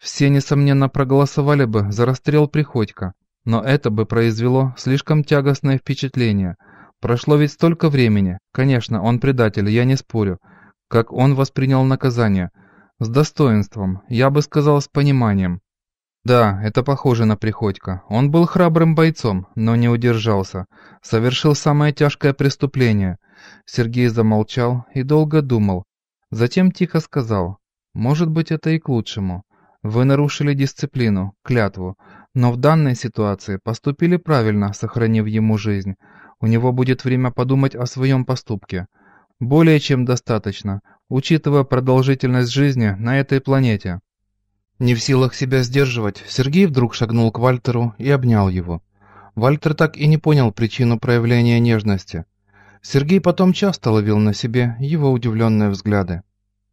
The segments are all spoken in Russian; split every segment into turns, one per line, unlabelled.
Все, несомненно, проголосовали бы за расстрел Приходько, но это бы произвело слишком тягостное впечатление. Прошло ведь столько времени. Конечно, он предатель, я не спорю. Как он воспринял наказание? С достоинством, я бы сказал, с пониманием. Да, это похоже на Приходько. Он был храбрым бойцом, но не удержался. Совершил самое тяжкое преступление. Сергей замолчал и долго думал. Затем тихо сказал: «Может быть, это и к лучшему. Вы нарушили дисциплину, клятву, но в данной ситуации поступили правильно, сохранив ему жизнь. У него будет время подумать о своем поступке. Более чем достаточно, учитывая продолжительность жизни на этой планете». Не в силах себя сдерживать, Сергей вдруг шагнул к Вальтеру и обнял его. Вальтер так и не понял причину проявления нежности. Сергей потом часто ловил на себе его удивленные взгляды.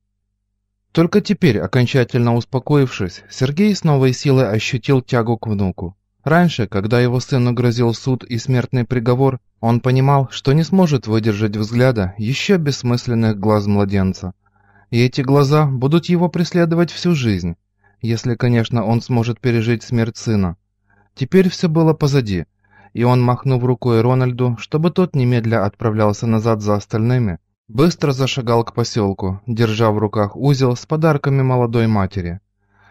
Только теперь, окончательно успокоившись, Сергей с новой силой ощутил тягу к внуку. Раньше, когда его сыну грозил суд и смертный приговор, он понимал, что не сможет выдержать взгляда еще бессмысленных глаз младенца. И эти глаза будут его преследовать всю жизнь, если, конечно, он сможет пережить смерть сына. Теперь все было позади, и он, махнув рукой Рональду, чтобы тот немедля отправлялся назад за остальными, быстро зашагал к поселку, держа в руках узел с подарками молодой матери.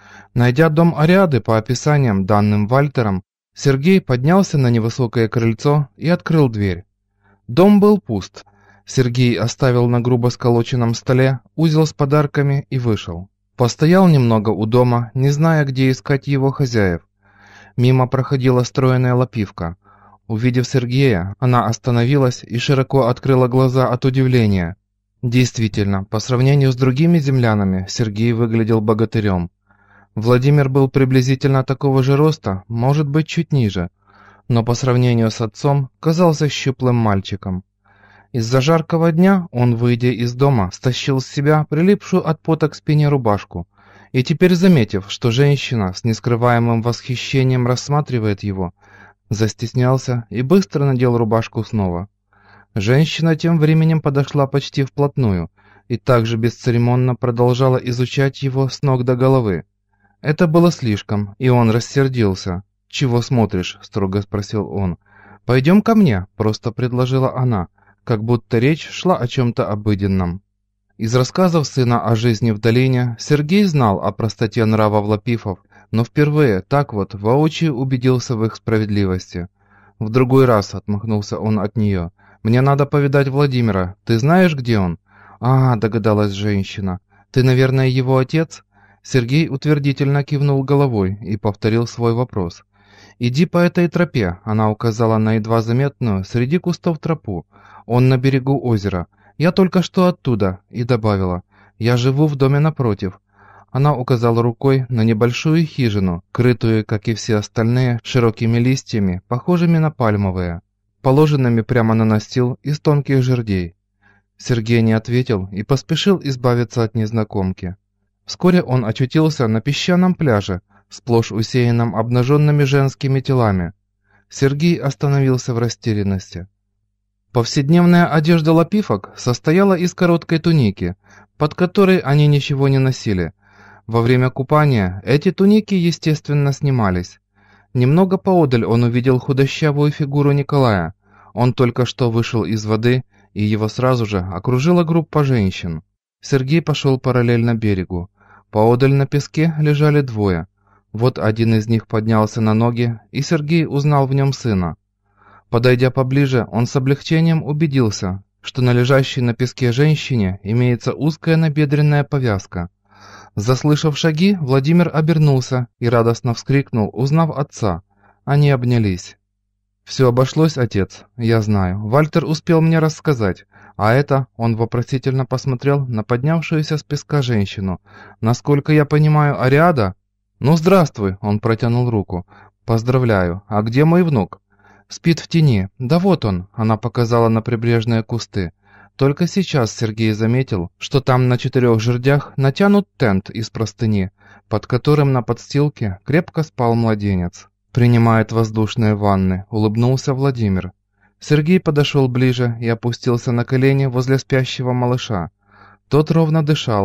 Найдя дом Ариады по описаниям, данным Вальтером, Сергей поднялся на невысокое крыльцо и открыл дверь. Дом был пуст. Сергей оставил на грубо сколоченном столе узел с подарками и вышел. Постоял немного у дома, не зная, где искать его хозяев. Мимо проходила стройная лапивка. Увидев Сергея, она остановилась и широко открыла глаза от удивления. Действительно, по сравнению с другими землянами, Сергей выглядел богатырем. Владимир был приблизительно такого же роста, может быть, чуть ниже, но по сравнению с отцом казался щуплым мальчиком. Из-за жаркого дня он, выйдя из дома, стащил с себя прилипшую от пота к спине рубашку, и теперь, заметив, что женщина с нескрываемым восхищением рассматривает его, застеснялся и быстро надел рубашку снова. Женщина тем временем подошла почти вплотную и также бесцеремонно продолжала изучать его с ног до головы. Это было слишком, и он рассердился. «Чего смотришь?» – строго спросил он. «Пойдем ко мне», – просто предложила она, как будто речь шла о чем-то обыденном. Из рассказов сына о жизни в долине Сергей знал о простоте нравов лапифов, но впервые так вот воочию убедился в их справедливости. «В другой раз», — отмахнулся он от нее, — «мне надо повидать Владимира. Ты знаешь, где он?» «А, — догадалась женщина, — ты, наверное, его отец?» Сергей утвердительно кивнул головой и повторил свой вопрос. «Иди по этой тропе», — она указала на едва заметную среди кустов тропу. «Он на берегу озера. Я только что оттуда», — и добавила. «Я живу в доме напротив». Она указала рукой на небольшую хижину, крытую, как и все остальные, широкими листьями, похожими на пальмовые, положенными прямо на настил из тонких жердей. Сергей не ответил и поспешил избавиться от незнакомки. Вскоре он очутился на песчаном пляже, сплошь усеянном обнаженными женскими телами. Сергей остановился в растерянности. Повседневная одежда лапифок состояла из короткой туники, под которой они ничего не носили. Во время купания эти туники, естественно, снимались. Немного поодаль он увидел худощавую фигуру Николая. Он только что вышел из воды, и его сразу же окружила группа женщин. Сергей пошел параллельно берегу. Поодаль на песке лежали двое. Вот один из них поднялся на ноги, и Сергей узнал в нем сына. Подойдя поближе, он с облегчением убедился, что на лежащей на песке женщине имеется узкая набедренная повязка. Заслышав шаги, Владимир обернулся и радостно вскрикнул, узнав отца. Они обнялись. «Все обошлось, отец, я знаю. Вальтер успел мне рассказать. А это...» — он вопросительно посмотрел на поднявшуюся с песка женщину. «Насколько я понимаю, Ариада?» «Ну, здравствуй!» — он протянул руку. «Поздравляю. А где мой внук?» «Спит в тени. Да вот он!» — она показала на прибрежные кусты. Только сейчас Сергей заметил, что там на 4 жердях натянут тент из простыни, под которым на подстилке крепко спал младенец. «Принимает воздушные ванны», — улыбнулся Владимир. Сергей подошел ближе и опустился на колени возле спящего малыша. Тот ровно дышал,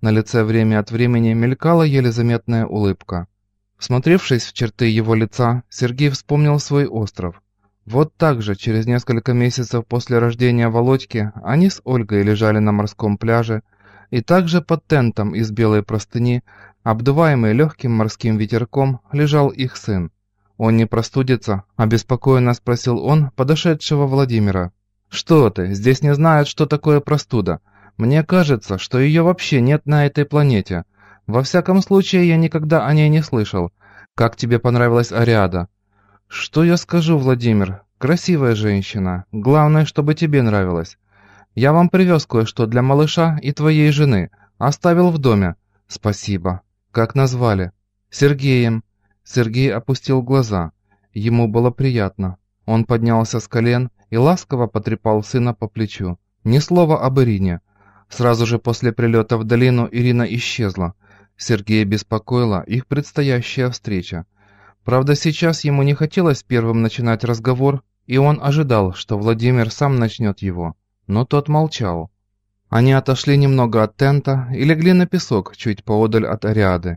На лице время от времени мелькала еле заметная улыбка. Всмотревшись в черты его лица, Сергей вспомнил свой остров. Вот так же, через несколько месяцев после рождения Володьки, они с Ольгой лежали на морском пляже, и также под тентом из белой простыни, обдуваемый легким морским ветерком, лежал их сын. «Он не простудится?» – обеспокоенно спросил он подошедшего Владимира. «Что ты, здесь не знают, что такое простуда. Мне кажется, что ее вообще нет на этой планете. Во всяком случае, я никогда о ней не слышал. Как тебе понравилась Ариада?» «Что я скажу, Владимир? Красивая женщина. Главное, чтобы тебе нравилось. Я вам привез кое-что для малыша и твоей жены. Оставил в доме». «Спасибо. Как назвали?» «Сергеем». Сергей опустил глаза. Ему было приятно. Он поднялся с колен и ласково потрепал сына по плечу. Ни слова об Ирине. Сразу же после прилета в долину Ирина исчезла. Сергея беспокоила их предстоящая встреча. Правда, сейчас ему не хотелось первым начинать разговор, и он ожидал, что Владимир сам начнет его. Но тот молчал. Они отошли немного от тента и легли на песок чуть поодаль от Ариады.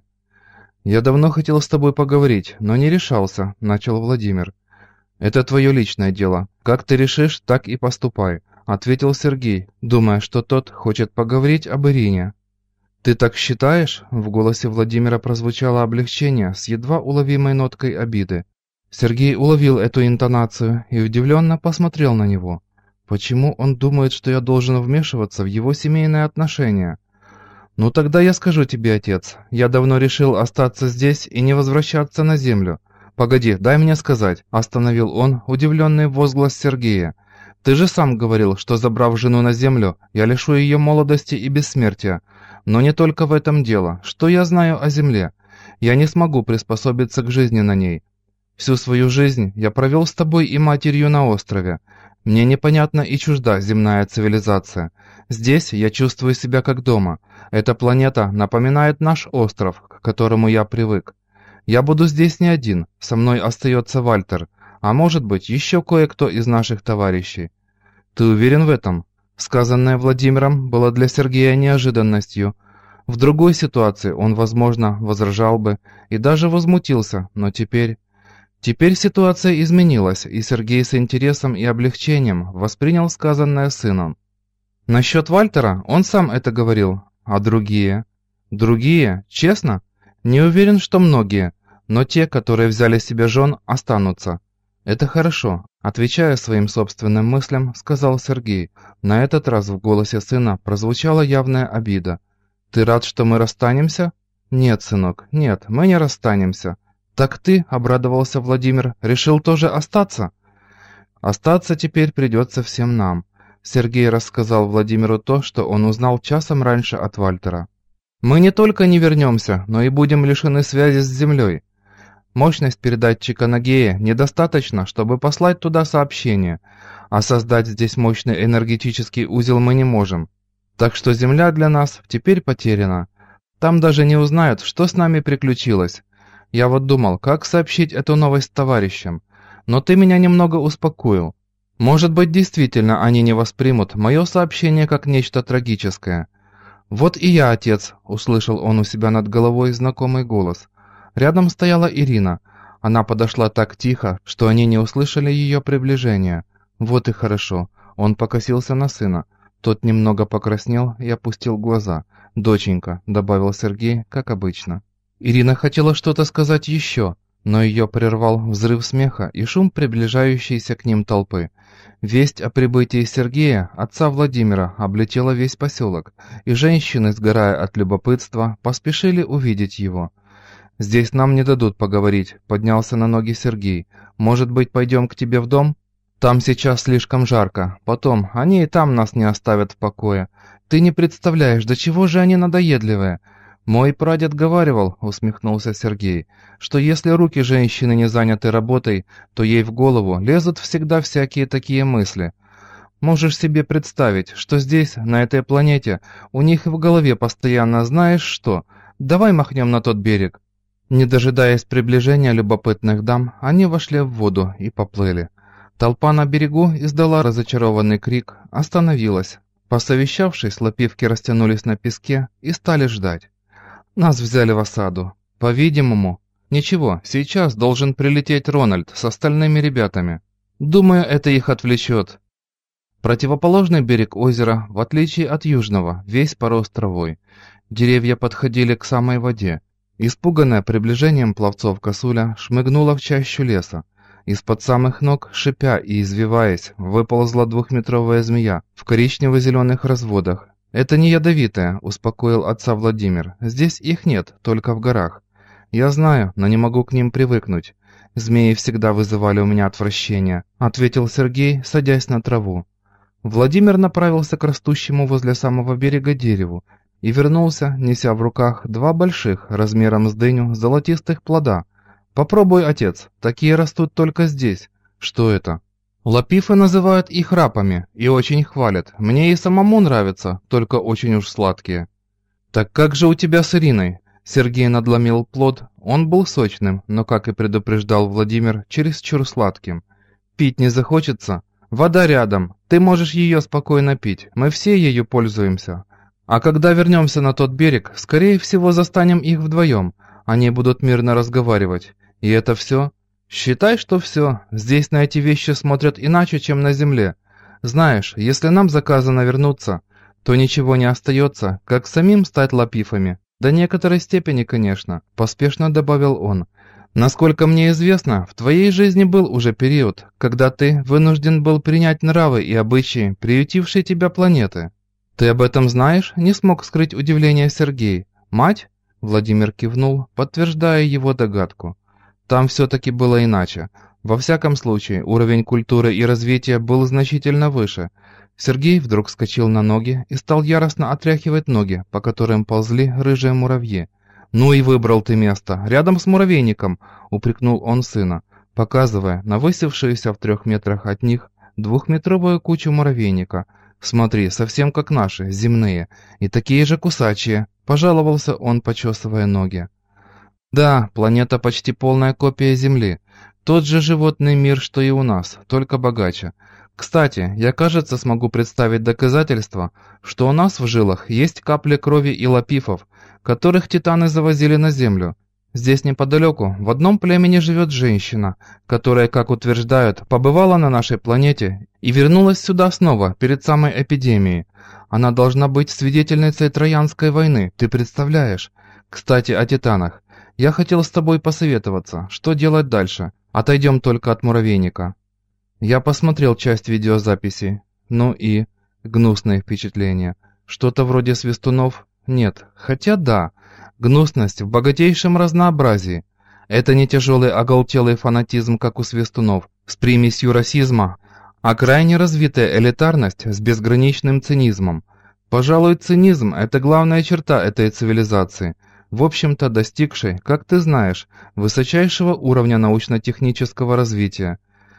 «Я давно хотел с тобой поговорить, но не решался», — начал Владимир. «Это твое личное дело. Как ты решишь, так и поступай», — ответил Сергей, думая, что тот хочет поговорить об Ирине. «Ты так считаешь?» — в голосе Владимира прозвучало облегчение с едва уловимой ноткой обиды. Сергей уловил эту интонацию и удивленно посмотрел на него. «Почему он думает, что я должен вмешиваться в его семейные отношения?» «Ну тогда я скажу тебе, отец, я давно решил остаться здесь и не возвращаться на землю». «Погоди, дай мне сказать», — остановил он, удивленный возглас Сергея. «Ты же сам говорил, что, забрав жену на землю, я лишу ее молодости и бессмертия. Но не только в этом дело. Что я знаю о земле? Я не смогу приспособиться к жизни на ней. Всю свою жизнь я провел с тобой и матерью на острове. Мне непонятна и чужда земная цивилизация. Здесь я чувствую себя как дома. Эта планета напоминает наш остров, к которому я привык. Я буду здесь не один, со мной остается Вальтер, а может быть еще кое-кто из наших товарищей. Ты уверен в этом?» Сказанное Владимиром было для Сергея неожиданностью. В другой ситуации он, возможно, возражал бы и даже возмутился, но теперь... Теперь ситуация изменилась, и Сергей с интересом и облегчением воспринял сказанное сыном. Насчет Вальтера он сам это говорил, а другие? Другие? Честно? Не уверен, что многие, но те, которые взяли себе жен, останутся. Это хорошо, отвечая своим собственным мыслям, сказал Сергей. На этот раз в голосе сына прозвучала явная обида. «Ты рад, что мы расстанемся?» «Нет, сынок, нет, мы не расстанемся». «Так ты, — обрадовался Владимир, — решил тоже остаться?» «Остаться теперь придется всем нам», — Сергей рассказал Владимиру то, что он узнал часом раньше от Вальтера. «Мы не только не вернемся, но и будем лишены связи с Землей. Мощность передатчика Нагея недостаточно, чтобы послать туда сообщение, а создать здесь мощный энергетический узел мы не можем. Так что Земля для нас теперь потеряна. Там даже не узнают, что с нами приключилось. Я вот думал, как сообщить эту новость товарищам, но ты меня немного успокоил. Может быть, действительно они не воспримут мое сообщение как нечто трагическое». «Вот и я, отец», — услышал он у себя над головой знакомый голос. Рядом стояла Ирина. Она подошла так тихо, что они не услышали ее приближения. «Вот и хорошо». Он покосился на сына. Тот немного покраснел и опустил глаза. «Доченька», — добавил Сергей, как обычно. Ирина хотела что-то сказать еще, но ее прервал взрыв смеха и шум приближающейся к ним толпы. Весть о прибытии Сергея, отца Владимира, облетела весь поселок, и женщины, сгорая от любопытства, поспешили увидеть его. «Здесь нам не дадут поговорить», — поднялся на ноги Сергей. «Может быть, пойдем к тебе в дом? Там сейчас слишком жарко. Потом, они и там нас не оставят в покое. Ты не представляешь, до чего же они надоедливые». «Мой прадед говаривал», — усмехнулся Сергей, «что если руки женщины не заняты работой, то ей в голову лезут всегда всякие такие мысли. Можешь себе представить, что здесь, на этой планете, у них в голове постоянно знаешь что? Давай махнем на тот берег». Не дожидаясь приближения любопытных дам, они вошли в воду и поплыли. Толпа на берегу издала разочарованный крик, остановилась. Посовещавшись, лапивки растянулись на песке и стали ждать. Нас взяли в осаду. По-видимому, ничего, сейчас должен прилететь Рональд с остальными ребятами. Думаю, это их отвлечет. Противоположный берег озера, в отличие от южного, весь порос травой. Деревья подходили к самой воде. Испуганная приближением пловцов косуля шмыгнула в чащу леса. Из-под самых ног, шипя и извиваясь, выползла 2-метровая змея в коричнево-зеленых разводах. «Это не ядовитая», — успокоил отца Владимир. «Здесь их нет, только в горах. Я знаю, но не могу к ним привыкнуть. Змеи всегда вызывали у меня отвращение», — ответил Сергей, садясь на траву. Владимир направился к растущему возле самого берега дереву и вернулся, неся в руках 2 больших, размером с дыню, золотистых плода. «Попробуй, отец, такие растут только здесь». «Что это?» «Лапифы называют их рапами и очень хвалят. Мне и самому нравится, только очень уж сладкие». «Так как же у тебя с Ириной?» Сергей надломил плод. Он был сочным, но, как и предупреждал Владимир, чересчур сладким. «Пить не захочется? Вода рядом. Ты можешь ее спокойно пить. Мы все ею пользуемся. А когда вернемся на тот берег, скорее всего, застанем их вдвоем. Они будут мирно разговаривать. И это все?» «Считай, что все. Здесь на эти вещи смотрят иначе, чем на земле. Знаешь, если нам заказано вернуться, то ничего не остается, как самим стать лапифами. До некоторой степени, конечно», — поспешно добавил он. «Насколько мне известно, в твоей жизни был уже период, когда ты вынужден был принять нравы и обычаи, приютившие тебя планеты». «Ты об этом знаешь?» — не смог скрыть удивление Сергей. «Мать?» — Владимир кивнул, подтверждая его догадку. «Там все-таки было иначе. Во всяком случае, уровень культуры и развития был значительно выше». Сергей вдруг вскочил на ноги и стал яростно отряхивать ноги, по которым ползли рыжие муравьи. «Ну и выбрал ты место, рядом с муравейником», — упрекнул он сына, показывая на высевшуюся в 3 метрах от них 2-метровую кучу муравейника. «Смотри, совсем как наши, земные, и такие же кусачие», — пожаловался он, почесывая ноги. «Да, планета почти полная копия Земли. Тот же животный мир, что и у нас, только богаче. Кстати, я, кажется, смогу представить доказательства, что у нас в жилах есть капли крови и лапифов, которых титаны завозили на Землю. Здесь неподалеку в одном племени живет женщина, которая, как утверждают, побывала на нашей планете и вернулась сюда снова, перед самой эпидемией. Она должна быть свидетельницей Троянской войны, ты представляешь? Кстати, о титанах. Я хотел с тобой посоветоваться, что делать дальше. Отойдем только от муравейника». Я посмотрел часть видеозаписи. Ну и... Гнусное впечатление. Что-то вроде свистунов? Нет. Хотя да. Гнусность в богатейшем разнообразии. Это не тяжелый оголтелый фанатизм, как у свистунов, с примесью расизма, а крайне развитая элитарность с безграничным цинизмом. Пожалуй, цинизм – это главная черта этой цивилизации, в общем-то достигшей, как ты знаешь, высочайшего уровня научно-технического развития.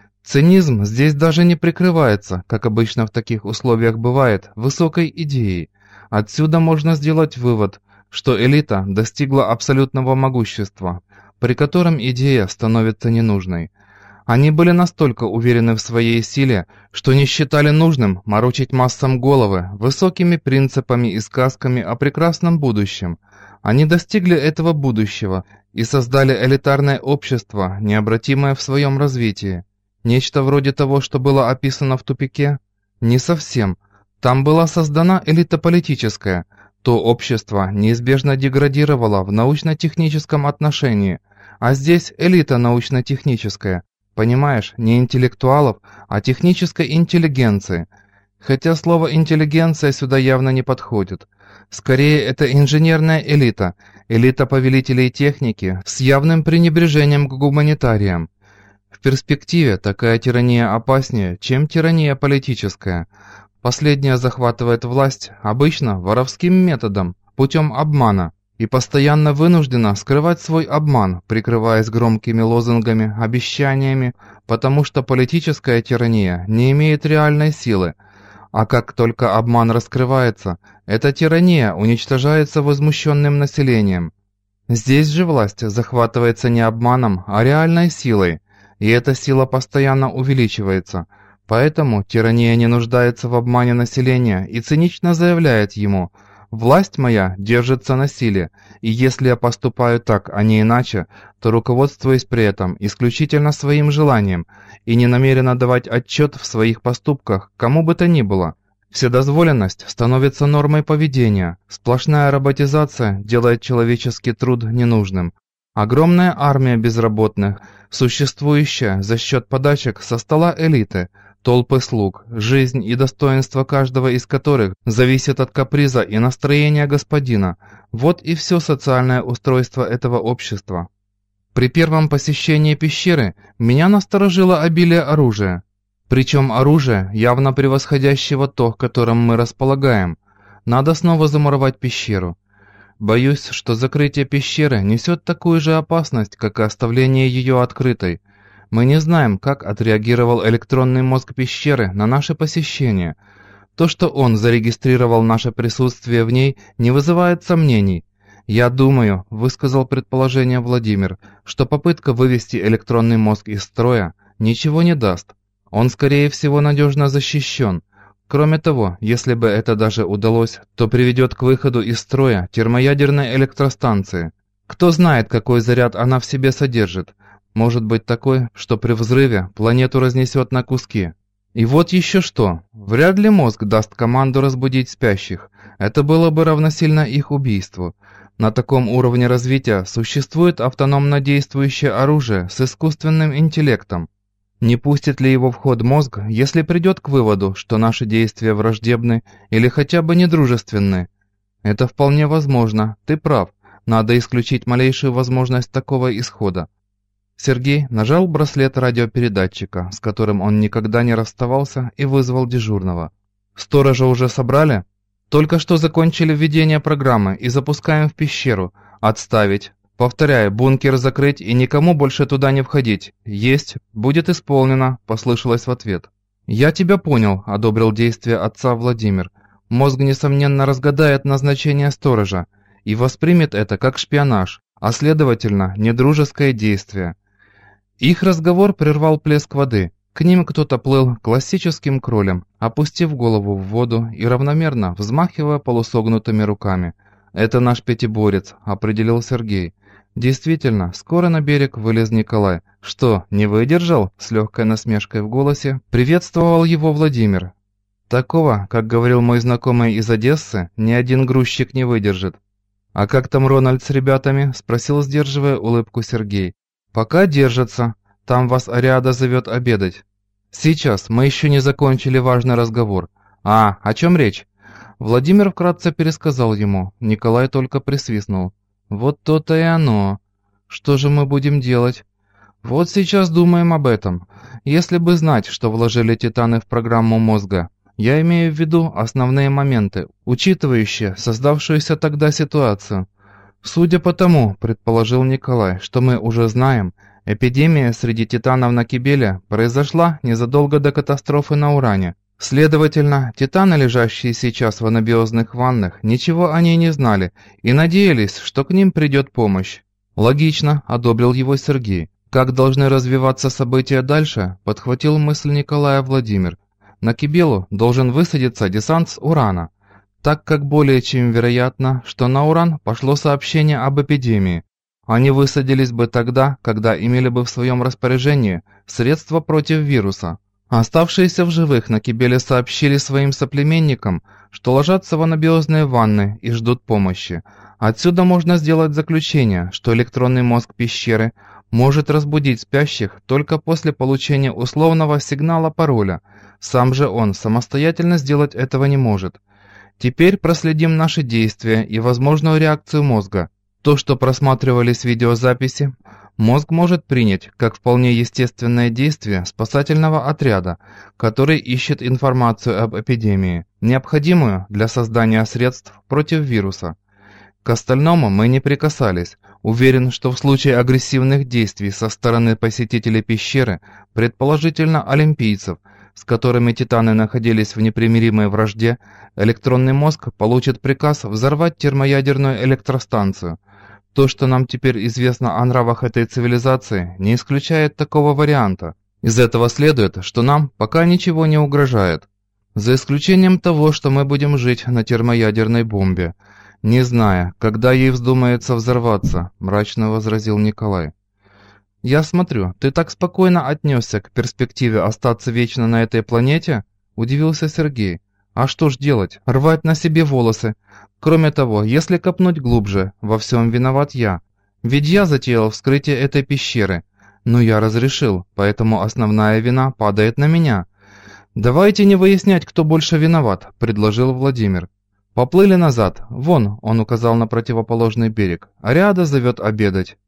Цинизм здесь даже не прикрывается, как обычно в таких условиях бывает, высокой идеей. Отсюда можно сделать вывод, что элита достигла абсолютного могущества, при котором идея становится ненужной. Они были настолько уверены в своей силе, что не считали нужным морочить массам головы высокими принципами и сказками о прекрасном будущем. Они достигли этого будущего и создали элитарное общество, необратимое в своем развитии. Нечто вроде того, что было описано в «Тупике»? Не совсем. Там была создана элита политическая. То общество неизбежно деградировало в научно-техническом отношении, а здесь элита научно-техническая. Понимаешь, не интеллектуалов, а технической интеллигенции. Хотя слово «интеллигенция» сюда явно не подходит. Скорее, это инженерная элита, элита повелителей техники с явным пренебрежением к гуманитариям. В перспективе такая тирания опаснее, чем тирания политическая. Последняя захватывает власть обычно воровским методом, путем обмана, и постоянно вынуждена скрывать свой обман, прикрываясь громкими лозунгами, обещаниями, потому что политическая тирания не имеет реальной силы. А как только обман раскрывается, эта тирания уничтожается возмущенным населением. Здесь же власть захватывается не обманом, а реальной силой, и эта сила постоянно увеличивается. Поэтому тирания не нуждается в обмане населения и цинично заявляет ему: «Власть моя держится на силе, и если я поступаю так, а не иначе, то руководствуюсь при этом исключительно своим желанием и не намерена давать отчет в своих поступках кому бы то ни было». Вседозволенность становится нормой поведения, сплошная роботизация делает человеческий труд ненужным. Огромная армия безработных, существующая за счет подачек со стола элиты, толпы слуг, жизнь и достоинство каждого из которых зависит от каприза и настроения господина. Вот и все социальное устройство этого общества. При первом посещении пещеры меня насторожило обилие оружия. Причем оружие, явно превосходящего то, которым мы располагаем. Надо снова замуровать пещеру. Боюсь, что закрытие пещеры несет такую же опасность, как и оставление ее открытой. Мы не знаем, как отреагировал электронный мозг пещеры на наше посещение. То, что он зарегистрировал наше присутствие в ней, не вызывает сомнений. «Я думаю», — высказал предположение Владимир, «что попытка вывести электронный мозг из строя ничего не даст. Он, скорее всего, надежно защищен. Кроме того, если бы это даже удалось, то приведет к выходу из строя термоядерной электростанции. Кто знает, какой заряд она в себе содержит. Может быть такой, что при взрыве планету разнесет на куски. И вот еще что. Вряд ли мозг даст команду разбудить спящих. Это было бы равносильно их убийству. На таком уровне развития существует автономно действующее оружие с искусственным интеллектом. Не пустит ли его в ход мозг, если придет к выводу, что наши действия враждебны или хотя бы недружественны? Это вполне возможно, ты прав. Надо исключить малейшую возможность такого исхода. Сергей нажал браслет радиопередатчика, с которым он никогда не расставался, и вызвал дежурного. «Сторожа уже собрали? Только что закончили введение программы и запускаем в пещеру. Отставить. Повторяю, бункер закрыть и никому больше туда не входить. Есть, будет исполнено», — послышалось в ответ. «Я тебя понял», — одобрил действия отца Владимир. «Мозг, несомненно, разгадает назначение сторожа и воспримет это как шпионаж, а следовательно, недружеское действие». Их разговор прервал плеск воды. К ним кто-то плыл классическим кролем, опустив голову в воду и равномерно взмахивая полусогнутыми руками. «Это наш пятиборец», — определил Сергей. Действительно, скоро на берег вылез Николай. «Что, не выдержал?» — с легкой насмешкой в голосе приветствовал его Владимир. «Такого, как говорил мой знакомый из Одессы, ни один грузчик не выдержит». «А как там Рональд с ребятами?» — спросил, сдерживая улыбку Сергей. «Пока держатся. Там вас Ариада зовет обедать». «Сейчас, мы еще не закончили важный разговор». «А, о чем речь?» Владимир вкратце пересказал ему. Николай только присвистнул. «Вот то-то и оно. Что же мы будем делать?» «Вот сейчас думаем об этом. Если бы знать, что вложили титаны в программу мозга. Я имею в виду основные моменты, учитывающие создавшуюся тогда ситуацию. Судя по тому, предположил Николай, что мы уже знаем, эпидемия среди титанов на Кибеле произошла незадолго до катастрофы на Уране. Следовательно, титаны, лежащие сейчас в анабиозных ваннах, ничего о ней не знали и надеялись, что к ним придет помощь. Логично, одобрил его Сергей. Как должны развиваться события дальше, подхватил мысль Николая Владимир. На Кибелу должен высадиться десант с Урана, так как более чем вероятно, что на Уран пошло сообщение об эпидемии. Они высадились бы тогда, когда имели бы в своем распоряжении средства против вируса. Оставшиеся в живых на Кибеле сообщили своим соплеменникам, что ложатся в анабиозные ванны и ждут помощи. Отсюда можно сделать заключение, что электронный мозг пещеры может разбудить спящих только после получения условного сигнала пароля. Сам же он самостоятельно сделать этого не может. Теперь проследим наши действия и возможную реакцию мозга. То, что просматривались видеозаписи, мозг может принять как вполне естественное действие спасательного отряда, который ищет информацию об эпидемии, необходимую для создания средств против вируса. К остальному мы не прикасались. Уверен, что в случае агрессивных действий со стороны посетителей пещеры, предположительно олимпийцев, с которыми титаны находились в непримиримой вражде, электронный мозг получит приказ взорвать термоядерную электростанцию. То, что нам теперь известно о нравах этой цивилизации, не исключает такого варианта. Из этого следует, что нам пока ничего не угрожает. За исключением того, что мы будем жить на термоядерной бомбе, не зная, когда ей вздумается взорваться, мрачно возразил Николай. «Я смотрю, ты так спокойно отнесся к перспективе остаться вечно на этой планете?» – удивился Сергей. «А что ж делать? Рвать на себе волосы? Кроме того, если копнуть глубже, во всем виноват я. Ведь я затеял вскрытие этой пещеры. Но я разрешил, поэтому основная вина падает на меня». «Давайте не выяснять, кто больше виноват», – предложил Владимир. «Поплыли назад. Вон», – он указал на противоположный берег. «Ариада зовет обедать».